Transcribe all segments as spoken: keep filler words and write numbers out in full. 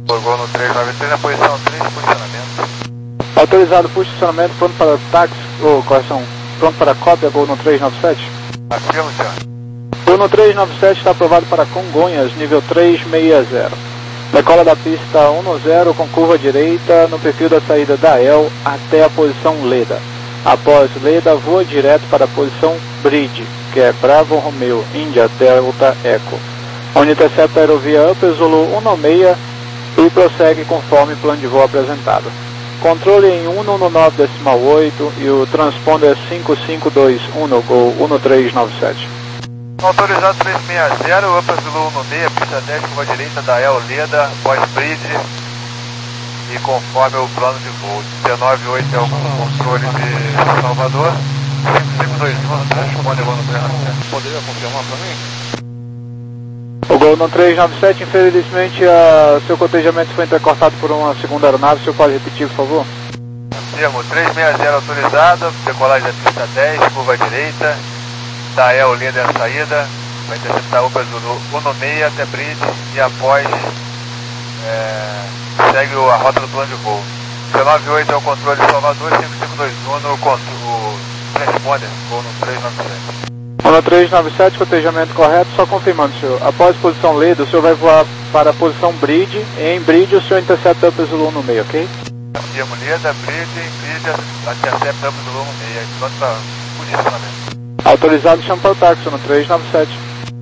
Gol no três nove três, na posição três, posicionamento. Autorizado posicionamento, pronto para táxi, ou correção, pronto para cópia, Gol no três nove sete. Afirmo, senhor. Gol no três nove sete está aprovado para Congonhas, nível três seis zero. Decola da pista um zero com curva direita no perfil da saída da E L até a posição Leda. Após Leda, voa direto para a posição Bridge, que é Bravo Romeo, Índia, Delta Echo. Onde intercepta a aerovia Upper Zulu cento e seis e prossegue conforme plano de voo apresentado. Controle em cento e nove decimal oito e o transponder cinco cinco dois um, Gol um três nove sete. Autorizado três seis zero, Upper Zulu cento e seis, pista dez, curva direita da E L Leda, pós-bridge e conforme o plano de voo. dezenove oito é o controle de Salvador, cinco cinco dois um, transponder Gol no três nove sete. Poderia confirmar para mim? O Gol no três nove sete, infelizmente, a, seu cotejamento foi intercortado por uma segunda aeronave. O senhor pode repetir, por favor? Termo três seis zero autorizado, decolagem da pista dez, curva direita, da E L Leda a saída, vai interceptar Upper Zulu cento e seis até Bridge e após é, segue a rota do plano de voo. dezenove oito é o controle de Salvador, cinco cinco dois um no o transponder, Gol no três nove sete. No três nove sete, cotejamento correto, só confirmando, senhor. Após posição Leda, o senhor vai voar para a posição Bridge. Em Bridge, o senhor intercepta Upper Zulu no meio, ok? Termo Leda, Bridge, Bridge, intercepta Upper Zulu no meio, pronto para posicionamento. Autorizado, chama para o táxi no três nove sete.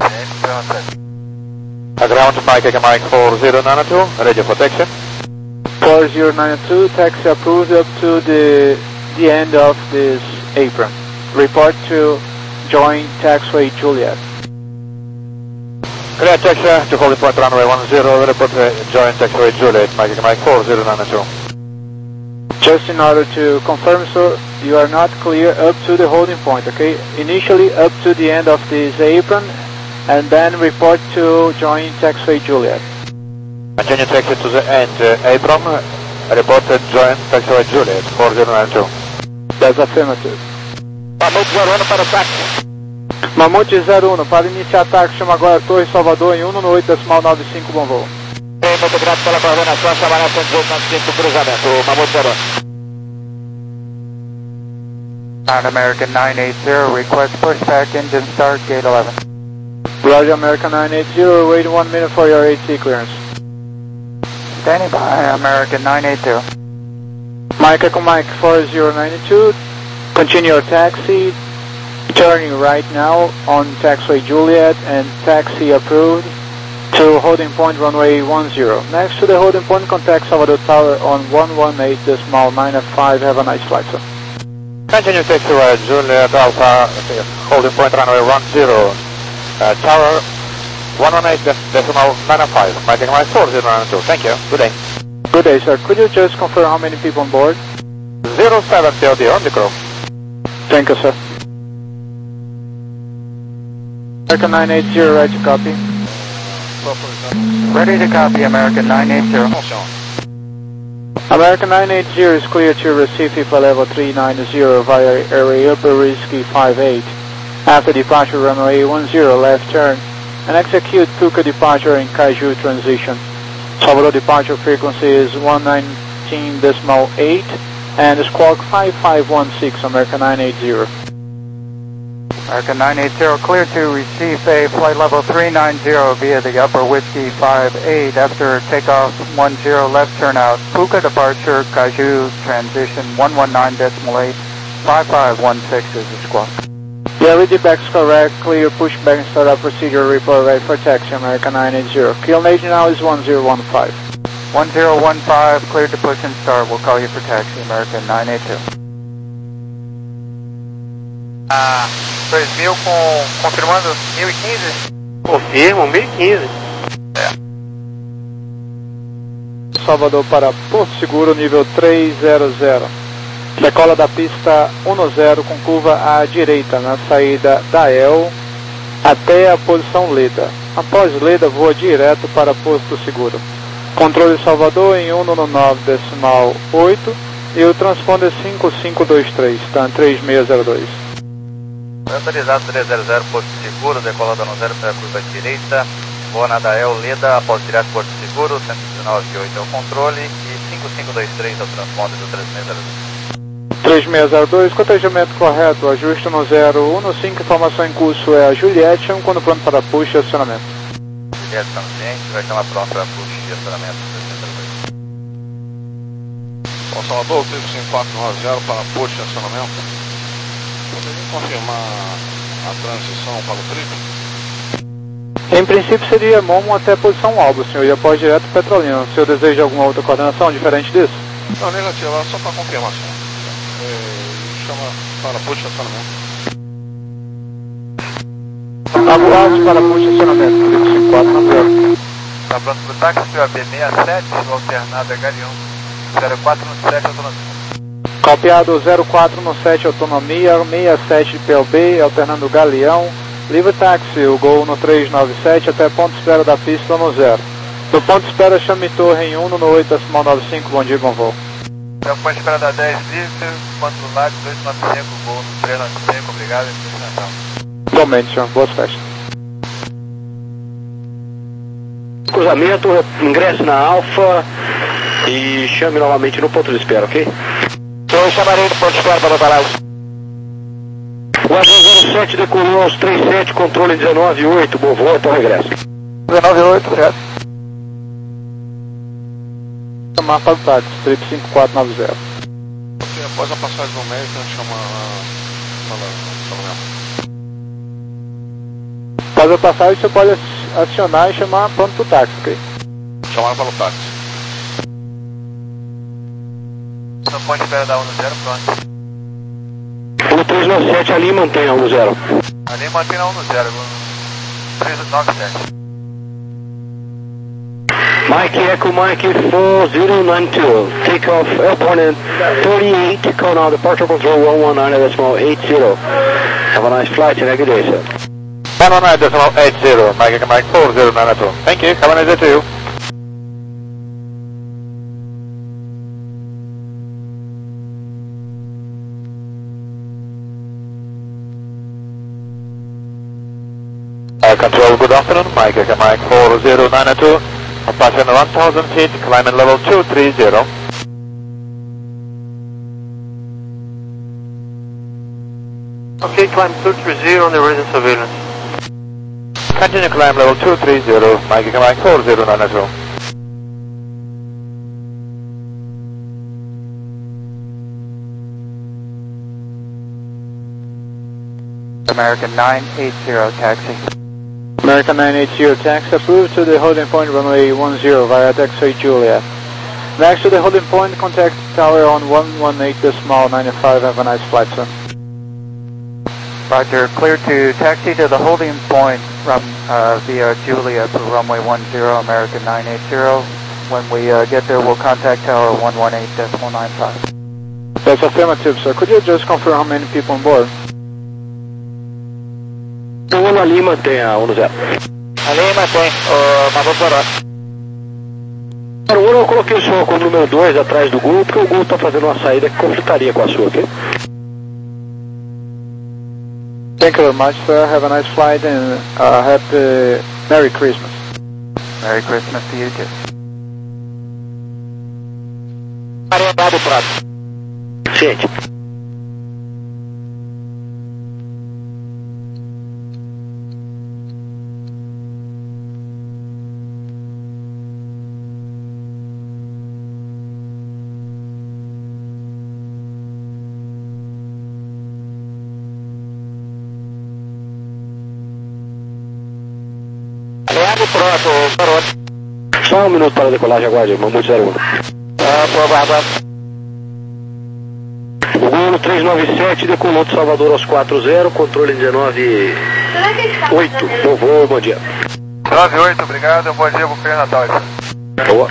A ground, Mike, Mike four zero nine two, ready for taxi. four zero nine two, taxi approved up to the, the end of this apron. Report to join taxiway Juliet. Clear taxi to holding point runway one zero, report to join taxiway Juliet, Mike, Mike four zero nine two. Just in order to confirm, sir, you are not clear up to the holding point, okay? Initially up to the end of this apron, and then report to join taxiway Juliet. Continue taxi to the end uh, apron, report to join taxiway Juliet, four zero nine two. That's affirmative. Mamute zero um para o táxi. Mamute zero um, para iniciar táxi, chama agora Torre Salvador em um oito decimal nove cinco, bom voo. Muito grato pela coordenação, chamada com dezoito nove cinco, cruzamento, Mamute zero um. Ground American nine eight zero, request pushback, engine start, gate eleven. Roger, American nine eight zero, wait one minute for your A T clearance. Standing by, American nine eight zero. Mike Echo Mike four zero nine two, continue your taxi, turning right now on taxiway Juliet and taxi approved to holding point runway one zero. Next to the holding point, contact Salvador Tower on one one eight decimal nine five. Have a nice flight, sir. Continue taxiway Juliet Alpha, holding point runway one zero, uh, tower one one eight decimal nine five, Mike Mike four zero nine two. Thank you. Good day. Good day, sir. Could you just confirm how many people on board? zero seven T O D on the crew. Thank you, sir. American nine eight zero, right to copy. Ready to copy, American nine eight zero. American nine eight zero is clear to receive FIFA level three nine zero via area upper risky five eight. After departure runway one zero left turn and execute Puka departure in Kaiju transition. Salvador departure frequency is one nineteen decimal eight and squawk five five one six, American nine eight zero. American nine eight zero, clear to receive a flight level three nine zero via the upper whiskey five eight after takeoff one zero left turn out. Puka departure, Kaiju transition one one nine decimal eight, five five one six is the squawk. Yeah, read the backs correct, clear pushback and startup procedure, report right for taxi, American nine eight zero. Kill nation now is one zero one five. one zero one five, cleared to push and start, we'll call you for taxi, American nine eight two. Ah, dois mil com, confirmando mil e quinze? Confirmo, mil e quinze. É. Salvador para Porto Seguro, nível três zero zero. Decola da pista um zero com curva à direita na saída da E L até a posição Leda. Após Leda, voa direto para Porto Seguro. Controle Salvador em um nove decimal oito e o transponder cinco cinco dois três, tá? três seis zero dois. Autorizado três zero zero, Porto Seguro, decolada no zero para a curva direita, voa na da E L Leda, após direto Porto Seguro. seguro, cento e dezenove vírgula oito é o controle e cinco cinco dois três é o transponder do três seis zero dois. três seis zero dois, cotejamento correto, ajuste no zero um no cinco, informação em curso é a Juliette, um quando pronto para push e acionamento. Juliette está no cliente, vai chamar pronto para push e acionamento do três seis zero dois. Bom, Salvador, três cinco quatro nove zero para push e acionamento. Poderia confirmar a transição para o triplo? Em princípio seria Momo até a posição alvo, senhor, e após direto Petrolina. O senhor deseja alguma outra coordenação diferente disso? Não, negativo, era só para confirmação. É, chama para push e acionamento. Aguarde para push e acionamento, três cinco quatro nove zero. Está pronto para o táxi, P O B sessenta e sete, o alternado é Galeão, zero quatro no sete, autonomia. Copiado zero quatro no sete, autonomia, sessenta e sete de P O B, alternando Galeão. Livre táxi, o Gol no três nove sete até ponto de espera da pista no zero. Do ponto de espera, chame torre em um no oito, decimal nove cinco, bom dia, bom voo. Até o ponto de espera da dez livre, ponto do lado dois nove cinco, Gol no três nove cinco, obrigado, destinação. Igualmente, senhor, boas festas. Cruzamento, ingresse na Alfa e chame novamente no ponto de espera, ok? Eu chamarei no ponto de espera para preparar os... O avião zero sete decolou aos trinta e sete, controle dezenove oito, bom voo, até o regresso. dezenove oito, obrigado. Chamar para o táxi, três cinco quatro nove zero. Ok, após a passagem do médico, a gente chama a... Após a passagem, você pode acionar e chamar pronto para o táxi, ok? Chamar para o táxi. No ponto de espera da um no zero, pronto. O três nove sete ali mantém a um no zero. Ali mantém a um no zero, três nove sete. Mike Echo, Mike four zero nine two, take off airborne in thirty-eight, call now departure control one one nine decimal eight zero. Have a nice flight and a good day, sir. one one nine decimal eight zero, Mike Mike four zero nine two. Thank you, have a nice day to you. Uh, control, good afternoon, Mike Mike four zero nine two. Passing one thousand feet, climbing level two three zero. Okay, climb two three zero on the radar surveillance. Continue climb level two three zero, Mike Mike four zero nine two. American nine eight zero, taxi. American nine eight zero taxi approved to the holding point runway one zero via taxiway Juliet. Next to the holding point, contact tower on one one eight decimal ninety-five. Have a nice flight, sir. Roger, clear to taxi to the holding point from, uh, via Juliet for runway one zero, American nine eight zero. When we uh, get there, we'll contact tower one one eight decimal nine five. That's affirmative, sir. Could you just confirm how many people on board? O Uno ali mantém a um no zero. Ali mantém, uh, mandou parar. Para o Uno eu coloquei o senhor como número dois atrás do Gol, porque o Gol está fazendo uma saída que conflitaria com a sua, ok? Thank you very much, sir. Have a nice flight and uh, happy Merry Christmas. Merry Christmas to you too. Parou dado prato. Ciente. Pronto, parou. Só um minuto para a decolagem, aguarde, Mamute zero um. Ah, por favor. O Gol três nove sete decolou de Salvador aos quatro zero, controle dezenove oito. Bom voo, bom dia. nove oito, obrigado, bom dia, bom Feliz Natal. Boa.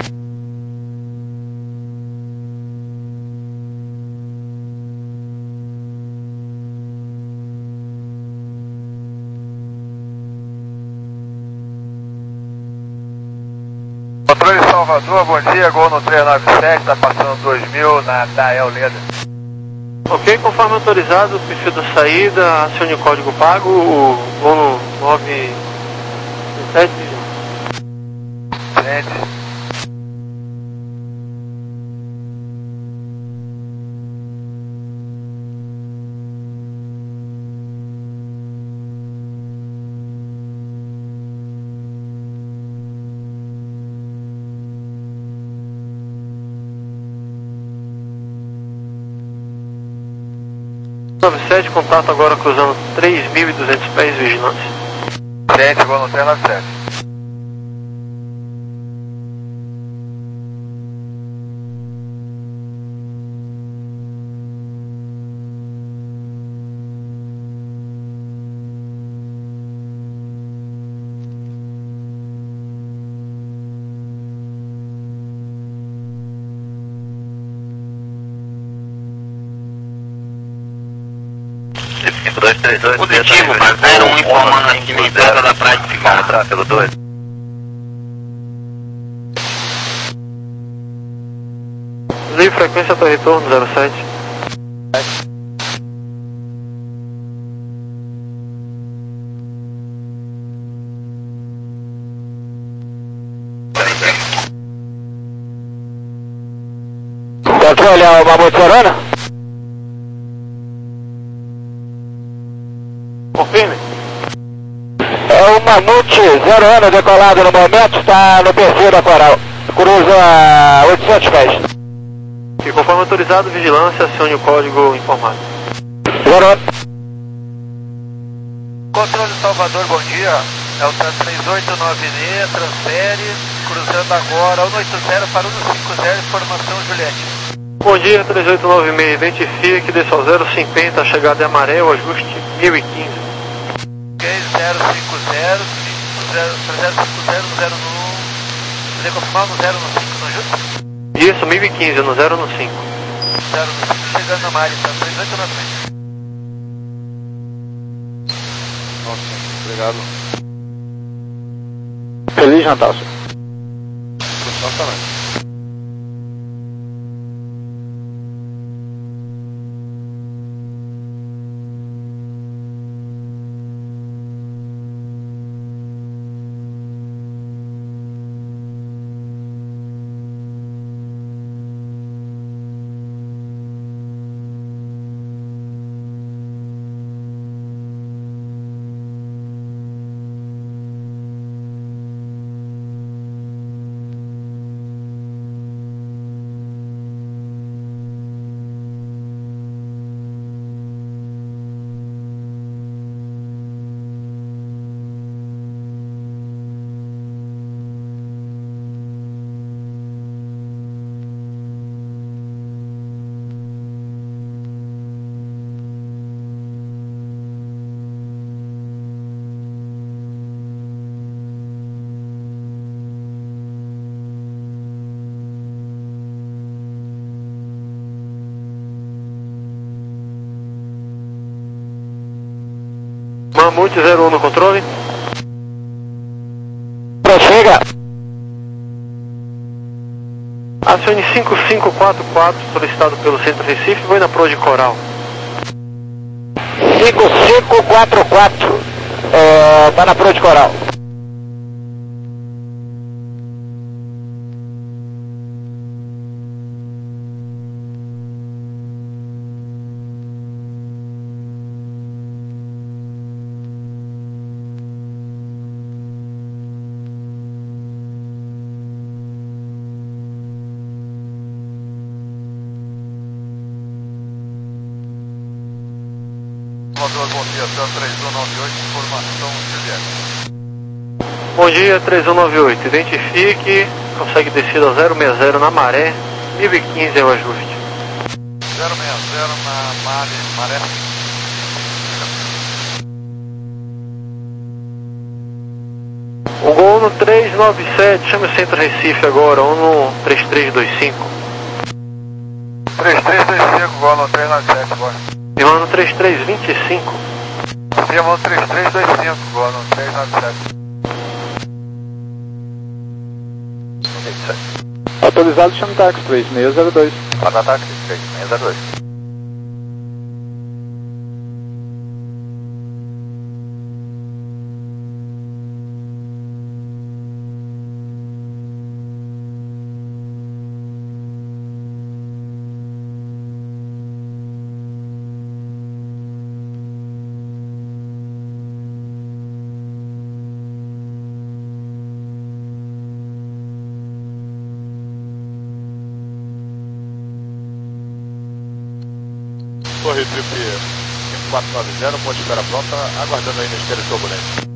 Controle Salvador, bom dia, Gol no três nove sete, está passando dois mil na Dael Leda. Ok, conforme autorizado, perfil da saída, acione o código pago, o Gol no nove sete. Gente, nove sete, contato agora cruzando três mil e duzentos pés, vigilância. Gente, Gol no três nove sete. Positivo, mas zero um informando aqui na entrada da praia de Cigarra. Pelo dois. Livre frequência para retorno zero sete. Controle ao Mamute Corona. Confirme. É o Mamute zero ano decolado no momento, está no perfil da Coral. Cruza oitocentos pés. E conforme autorizado, vigilância, acione o código informado. Zero ano. Controle Salvador, bom dia. É o três oito nove seis, transfere, cruzando agora um oito zero para um cinco zero, informação Juliette. Bom dia, três oito nove seis, identifique, desça ao zero cinquenta, a chegada é maré, o ajuste mil e quinze. Ok, zero cinco zero, zero cinco zero, zero no... Poder confirmar no zero no cinco, não ajuda? Isso, mil e quinze, no zero no cinco. zero no cinco, chegando na Mari, tá? três oito nove seis. Nossa, obrigado. Feliz Natal, senhor. Pessoal também. Mamute zero um no controle. Prossiga. Acione cinco cinco quatro quatro, solicitado pelo Centro Recife, vou na Pro de Coral. cinco cinco quatro quatro. Está na Pro de Coral. Salvador, bom dia, três um nove oito, informação Juliette. Bom dia, três um nove oito, identifique, consegue descida ao zero seis zero na Maré, mil e quinze é o ajuste. zero seis zero na Maré, Maré. O gol no três nove sete, chame o Centro Recife agora, ou no três três dois cinco. três três dois cinco, Gol no três nove sete, agora. Firmando no três três vinte e cinco. Firmando três três dois cinco, Gol no três nove sete. Autorizado, chama o táxi três seis zero dois. Manda táxi três seis zero dois. Corre, Tripier. quatro nove zero, ponte espera pronta, aguardando aí na esteira turbulente.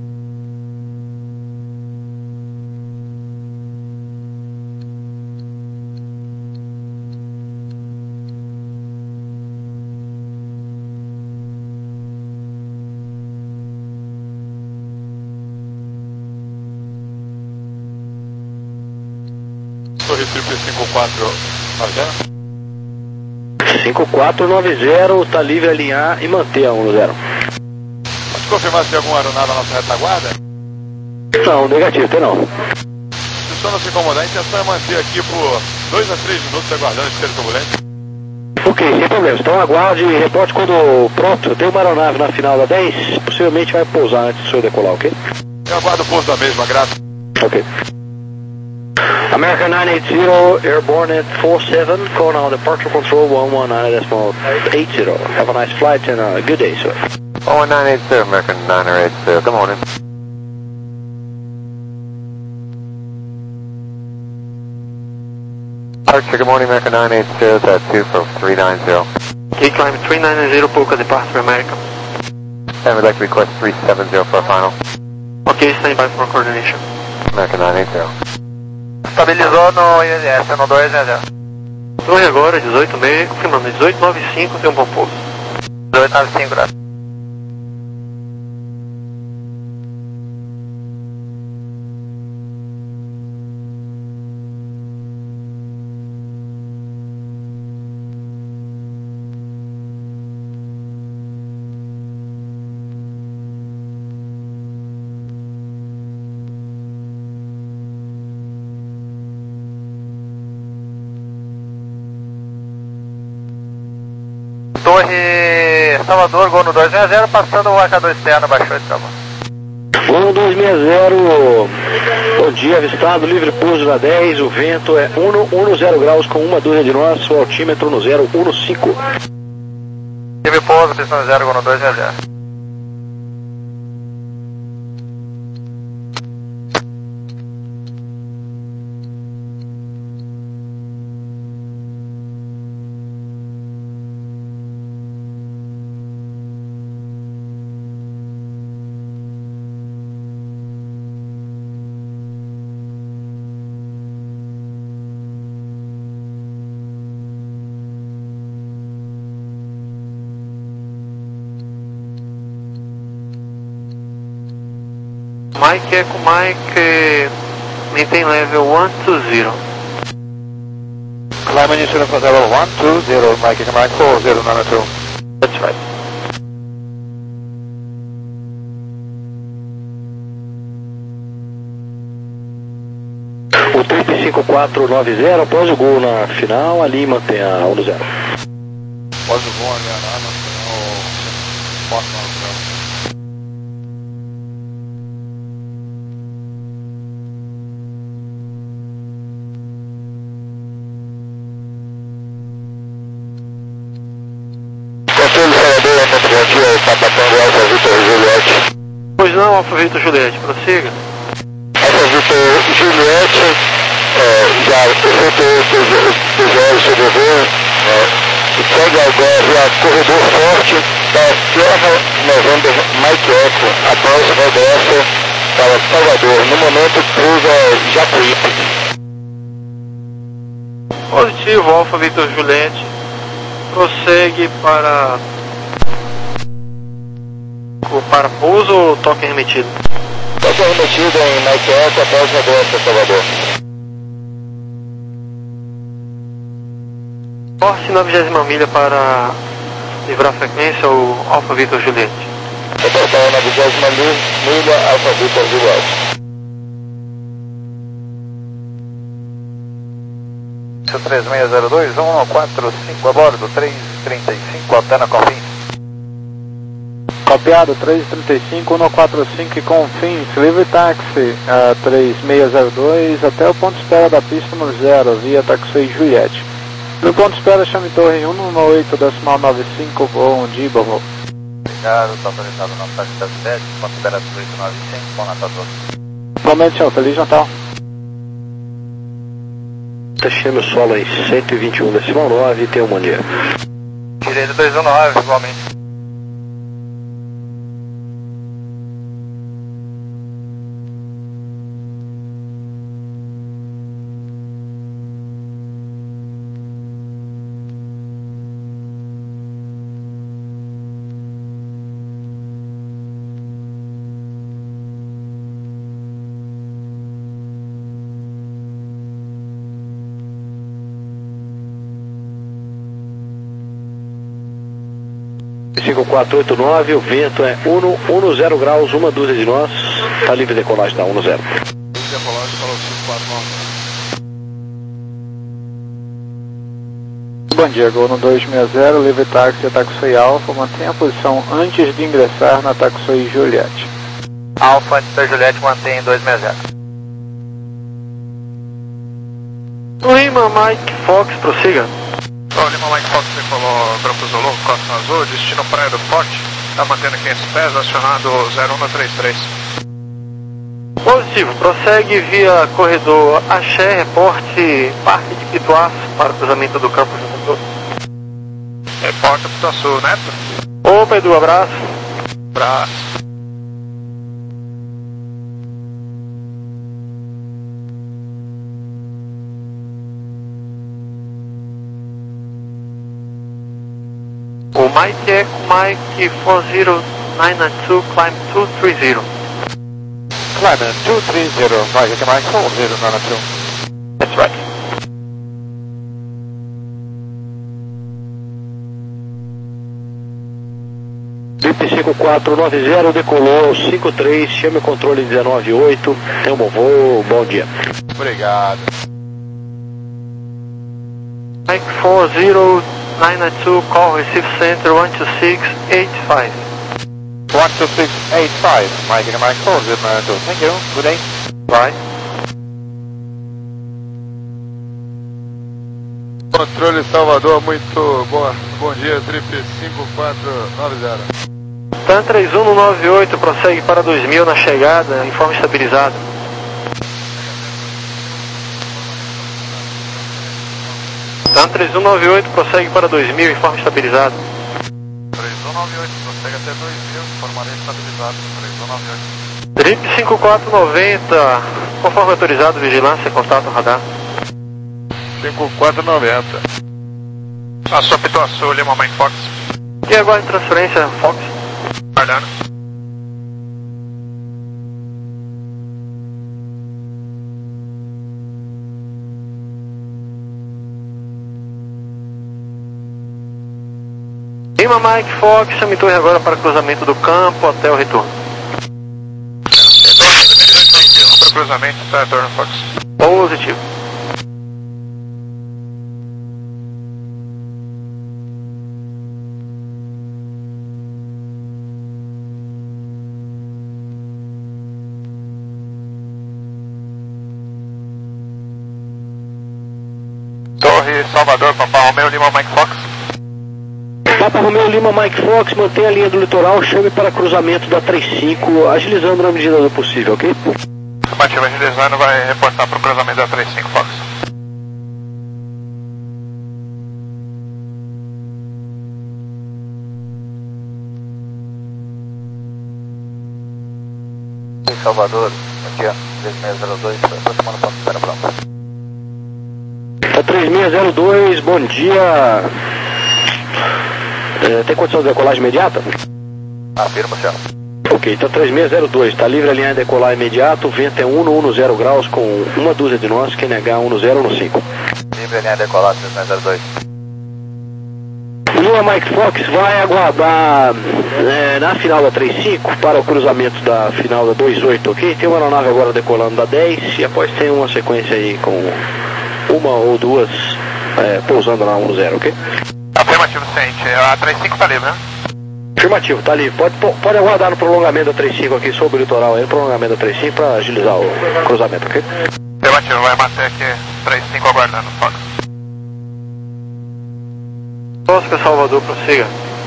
Torre Triple cinco quatro nove zero. cinco quatro nove zero, está livre a alinhar e manter a um zero. Pode confirmar se tem alguma aeronave na nossa retaguarda? Não, negativo, tem não. Se o senhor não se incomodar, a intenção é manter aqui por dois a três minutos aguardando a esteira turbulente. Ok, sem problemas. Então aguarde e reporte quando pronto. Tem uma aeronave na final da dez, possivelmente vai pousar antes do senhor decolar, ok? Eu aguardo o pouso da mesma, graças. Ok. American nine eight zero, airborne at four seven, call now departure control one one nine decimal eight zero. Have a nice flight and a good day, sir. Oh, nine eight zero, American nine eight zero, good morning. Departure, good morning, American nine eight zero, that's two for three nine zero. Okay, climb three nine zero, Polka departure America. And we'd like to request three seven zero for a final. Ok, stand by for coordination. American nine eight zero. Estabilizou no I L S, no dois zero zero. Torre agora, dezoito meio, confirmando, dezoito nove cinco, tem um bom pouso. dezoito nove cinco, graças. Torre Salvador, gol no dois zero zero, passando o marcador externo, baixou esse tamanho. Gol dois seis zero, bom dia, avistado, livre pouso na dez, o vento é um zero graus com uma dúzia de nós, o altímetro no zero um cinco. Livre pouso, pistão zero, gol no dois zero zero. Mike Echo Mike, maintain level one two zero. Climb initial for level one two zero, Mike Echo Mike four zero nine two. That's right. O Trip cinco quatro nove zero, após o gol na final, ali mantém a um zero. Após o gol ali na final, quatro nove zero. Pois não, Alfa Victor Juliette, prossiga. Alfa Victor Juliette, é, já efetuou os olhos sobre o voo, e segue agora a corredor forte da Sierra November Mike Echo, após o regresso para Salvador. No momento, cruza Jacuípe. Positivo, Alfa Victor Juliette, prossegue para... para pouso ou toque remetido? Toque remetido em Mike Echo após o regresso a Salvador. Forte noventa milha para livrar a frequência, o Alfa Victor Juliette. Reportar noventa milha, Alfa Victor Juliette. três seis zero dois, um quatro cinco a bordo, três trinta e cinco, alterna com fim. Copiado, três trinta e cinco, um quatro cinco com fins, livre táxi uh, três seis zero dois até o ponto de espera da pista número zero, via taxi Juliette. No ponto de espera, chame torre um oito decimal nove cinco, bom dia, bom. Obrigado, está autorizado no taxi sete, ponto de espera oito nove cinco, bom Natal todo. Igualmente, senhor, Feliz Natal. Tachando solo em cento e vinte e um decimal nove, tem um bom dia. Direito dois um nove, igualmente. cinco quatro oito nove, o vento é dez graus, uma dúzia de nós, está livre de decolagem da um zero. Decolagem para o cinco quatro nove. Bom dia, Gol no dois seis zero, livre táxi a Taxway Alpha, mantenha a posição antes de ingressar na Taxway Juliette. Alpha antes da Juliette, mantém dois seis zero. Lima, Mike Fox, prossiga. Bom, Lima Mike Fox decolou Grupo Zulu, Costa Azul, destino Praia do Forte, está mantendo quinhentos pés, acionado zero um trinta e três. Positivo, prossegue via corredor Axé, reporte Parque de Pituaçu para o cruzamento do campo junto. Repórter Pituaçu, Neto. Opa, Edu, abraço. Abraço. O Mike Echo, Mike four zero nine nine two, climb two three zero. Climb two three zero, Mike Echo, Mike four zero nine nine two. That's right. Trip cinco quatro nove zero, decolou cinco três, chame o controle dezenove oito, tem um bom voo, bom dia. Obrigado. Mike four zero nine nine two, call receive center one two six eight five. one two six eight five, Mike Echo, Mike four zero nine nine two. Thank you, good day. Bye. Controle Salvador, muito boa. Bom dia, Trip cinco quatro nove zero. TAM três um nove oito, prossegue para dois mil na chegada, informe estabilizado. TAM três um nove oito, prossegue para dois mil, informe estabilizado. três um nove oito, prossegue até dois mil, informarei estabilizado. três um nove oito. Trip cinco quatro nove zero, conforme autorizado, vigilância, contato, radar. cinco quatro nove zero. Passou Pituaçu, Lima Mike Fox. E agora em transferência, Fox. Guardando. Lima Mike Fox, chame torre agora para cruzamento do campo até o retorno. Para o cruzamento, tá, retorno Fox. Positivo. Torre Salvador, Papa Romeo, Lima Mike Fox. Papa Romeo Lima Mike Fox, mantém a linha do litoral, chame para cruzamento da trinta e cinco, agilizando na medida do possível, ok? Afirmativa, agilizando, vai reportar para o cruzamento da trinta e cinco Fox. Salvador, bom dia, três seis zero dois, aproximando para o Espera Branco. É três seis zero dois, bom dia. É, tem condição de decolagem imediata? Afirma, senhor. Ok, então três seis zero dois, está livre a linha de decolar imediato, o vento é dez graus com uma dúzia de nós, quem negar dez cinco. Livre a linha de decolar, três seis zero dois. O Lima Mike Fox vai aguardar é, na final da trinta e cinco para o cruzamento da final da vinte e oito, ok? Tem uma aeronave agora decolando da dez e após tem uma sequência aí com uma ou duas é, pousando na dez, ok? Afirmativo, ciente. A trinta e cinco está livre, né? Afirmativo, tá livre. Pode, pode aguardar no prolongamento da trinta e cinco aqui sobre o litoral aí, no prolongamento da trinta e cinco para agilizar o cruzamento, ok? Afirmativo, vai manter aqui trinta e cinco aguardando, Fox. Oscar Salvador, prossiga.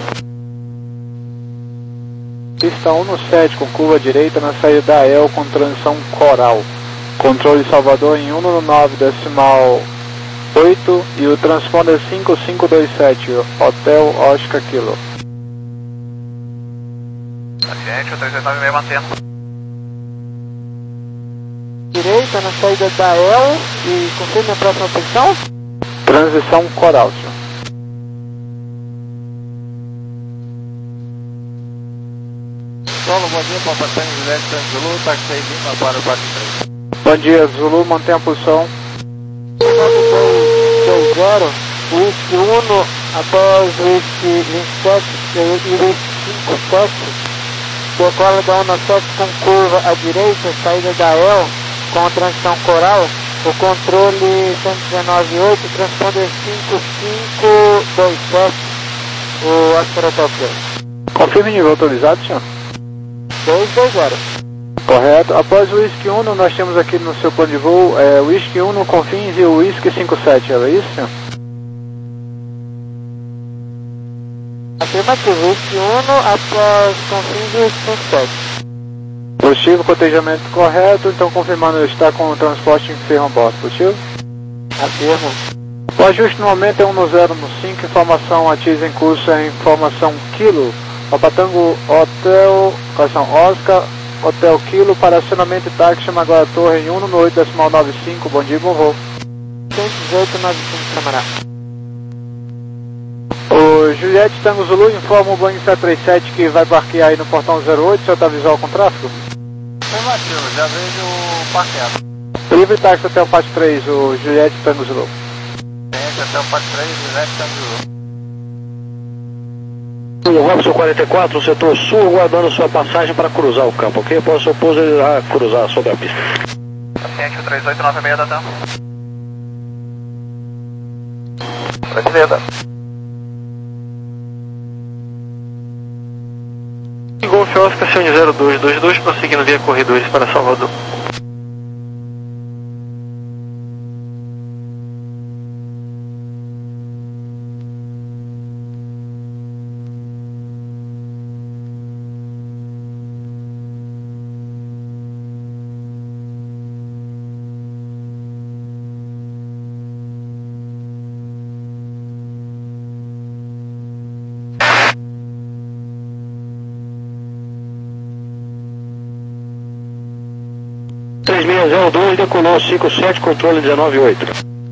Pista um no sete com curva direita na saída da E L com transição coral. Controle Salvador em um no nove decimal oito e o transponder cinco cinco dois sete, Hotel Oscar Kilo. Paciente, o três oito nove seis mantendo. Direita na saída da E L e confirme a próxima posição. Transição coral, senhor. Solo, bom dia, Papa Tango, Juliette, Tango Zulu, Taxi Lima para o quatro três. Bom dia, Zulu, mantém a posição. dois zero, Whisky um após o whisky vinte e sete e o whisky cinquenta e sete, decola da onda sete com curva à direita, saída da E L com transição coral, o controle cento e dezenove ponto oito, transponder cinco cinco dois sete, o aspirator ok. Confirme nível autorizado, senhor. dois dois zero. Correto. Após o whisky um, nós temos aqui no seu plano de voo é, o whisky um no Confins e o whisky cinquenta e sete, é isso, senhor? Afirmativo, whisky um após Confins e whisky cinquenta e sete. Positivo, cotejamento correto, então confirmando está com o transporte em ferro a bordo, positivo? Afirmo. O ajuste no momento é um no zero no cinco, informação atiza em curso é informação Kilo, Papatango Hotel, correção Oscar, Hotel Kilo, para acionamento e táxi, chama agora a torre em um no oito decimal noventa e cinco, bom dia, bom voo. cento e dezoito noventa e cinco, camarada. O Juliette Tango Zulu informa o Boeing sete três sete que vai parquear aí no portão zero oito, o senhor está visual com tráfego? Afirmativo, já vejo parqueado. Livre táxi até o Pátio três, o Juliette Tango Zulu. Gente, até o Pátio três, Juliette Tango Zulu. O Robson quarenta e quatro, setor sul, aguardando sua passagem para cruzar o campo, ok? Posso opor ele a cruzar sobre a pista. Paciente três oito nove seis da TAM. Brasileira. Golf Oscar C zero dois dois dois, prosseguindo via corredores para Salvador. três seis zero dois, decolou cinco sete, controle dezenove oito.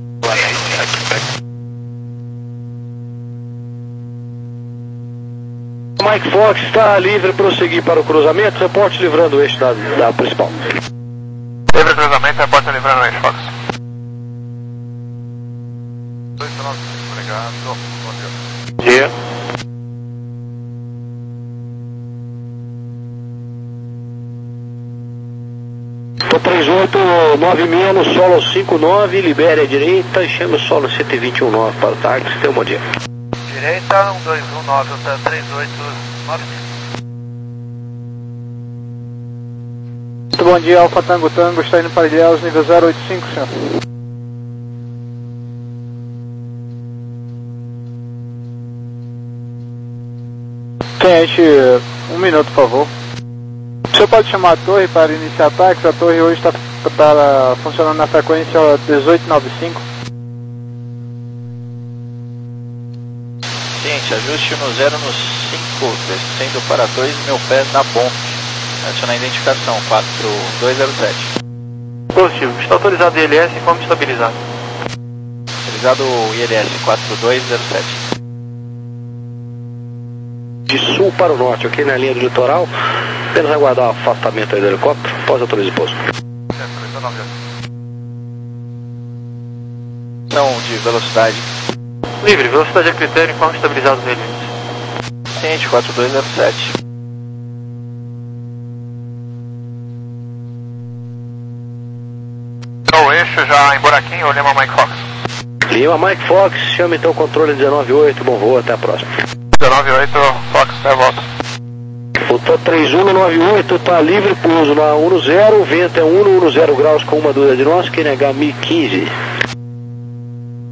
Mike Fox está livre, prosseguir para o cruzamento, reporte livrando o eixo da, da principal. Livre cruzamento, reporte livrando o eixo, Fox. Obrigado. Bom dia. Dia. três oito nove seis no solo cinco nove, libere a direita e chame o solo cento e vinte e um nove para o táxi. Tenha um bom dia. Direita, um dois um nove, três oito nove. Muito bom dia, Alfa Tango Tango, está indo para Ilhéus, nível zero oito cinco, senhor. Cliente, um minuto, por favor. O senhor pode chamar a torre para iniciar ataques? A torre hoje está tá funcionando na frequência dezoito noventa e cinco. Ciente, ajuste no zero no cinco, descendo para dois mil pés na ponte. Adicionar a identificação quatro dois zero sete. Positivo, está autorizado o I L S e como estabilizado. Autorizado o I L S quatro dois zero sete. De sul para o norte, ok? Na linha do litoral, apenas aguardar o afastamento aí do helicóptero, pós autoriza o posto. Não, de velocidade. Livre, velocidade a critério, informe estabilizado nele. Ciente, quatro dois zero sete. O eixo já em buraquinho, ou Lima Mike Fox? Lima Mike Fox, chama então o controle dezenove oito, bom voo, até a próxima. dezenove oito, Fox, até a volta. O T três um nove oito está livre, pouso na um no zero, o vento é um no zero graus com uma dúzia de nós, K N H mil e quinze.